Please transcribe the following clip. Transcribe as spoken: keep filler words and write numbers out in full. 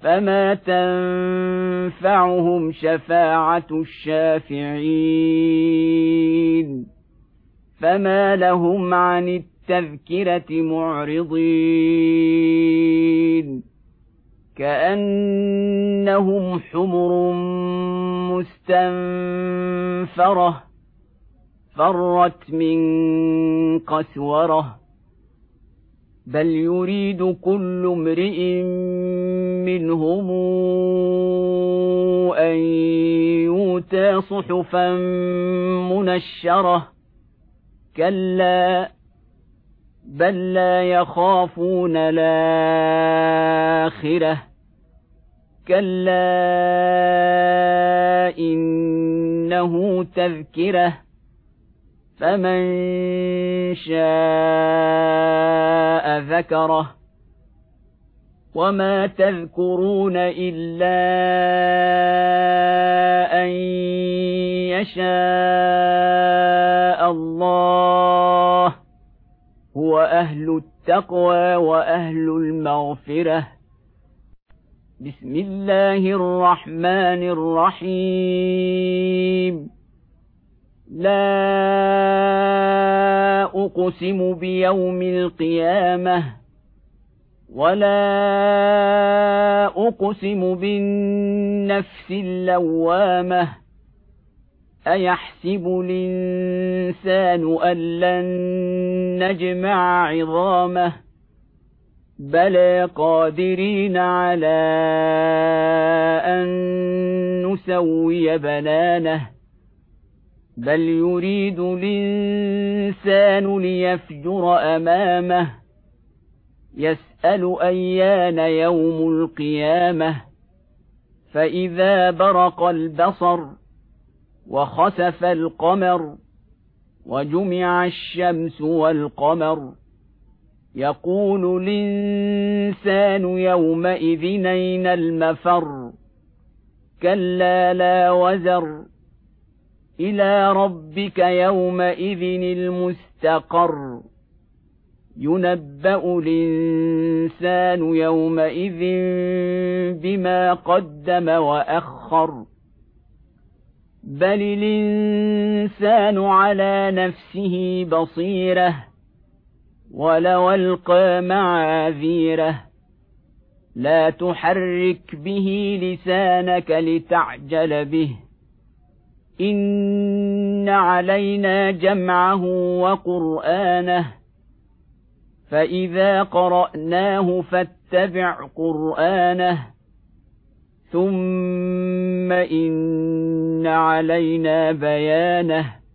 فما تنفعهم شفاعة الشافعين فما لهم عن التذكرة معرضين كأنهم حمر مستنفرة فرت من قسورة بل يريد كل امرئ منهم أن يؤتى صحفا منشرة كلا بل لا يخافون الآخرة كلا إنه تذكرة فمن شاء ذكره وما تذكرون إلا أن يشاء الله هو أهل التقوى وأهل المغفرة بسم الله الرحمن الرحيم لا أقسم بيوم القيامة ولا أقسم بالنفس اللوامة أيحسب الإنسان أن لن نجمع عظامه بلى قادرين على أن نسوي بنانه بل يريد الإنسان ليفجر أمامه يسأل أيان يوم القيامة فإذا برق البصر وخسف القمر وجمع الشمس والقمر يقول الإنسان يومئذ أين المفر كلا لا وزر إلى ربك يومئذ المستقر ينبأ الإنسان يومئذ بما قدم وأخر بل الإنسان على نفسه بصيرة ولو ألقى معاذيره لا تحرك به لسانك لتعجل به إن علينا جمعه وقرآنه فإذا قرأناه فاتبع قرآنه ثم إن علينا بيانه